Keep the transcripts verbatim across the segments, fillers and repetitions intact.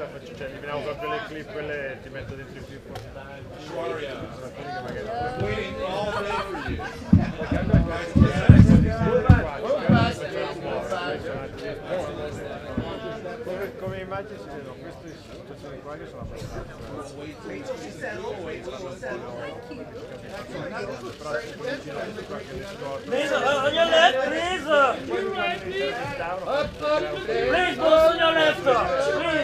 sta facendo, cioè eliminavo proprio le clip, quelle ti metto dentro i più importanti. Sono quelli che magari come, come immagini si vedono queste situazioni qua che sono abbastanza please on your left, please please both on your left, please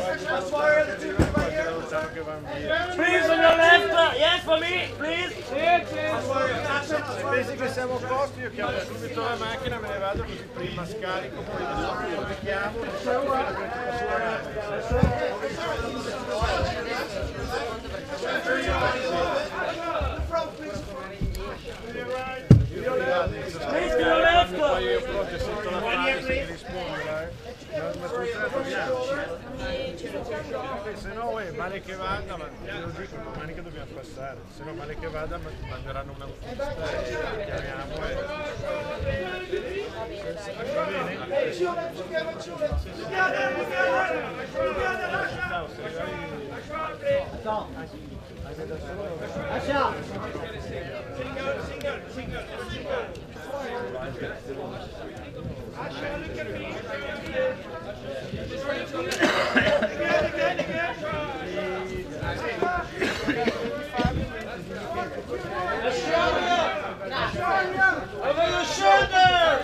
please on your left, yes for me, please. Se pensi che siamo a posto, io chiamo subito la macchina, me ne vado così prima scarico, poi lo richiamo, non so fino a che ti posso pagare. Please to your left. Poi io proprio sotto la fase se mi rispondi, eh. Ma tu te la togliamo. Se no, eh, male che vada, ma te lo dico, domani che dobbiamo passare, se no male che vada manderanno un autobus, chiamiamo e... Va bene? Over your shoulder!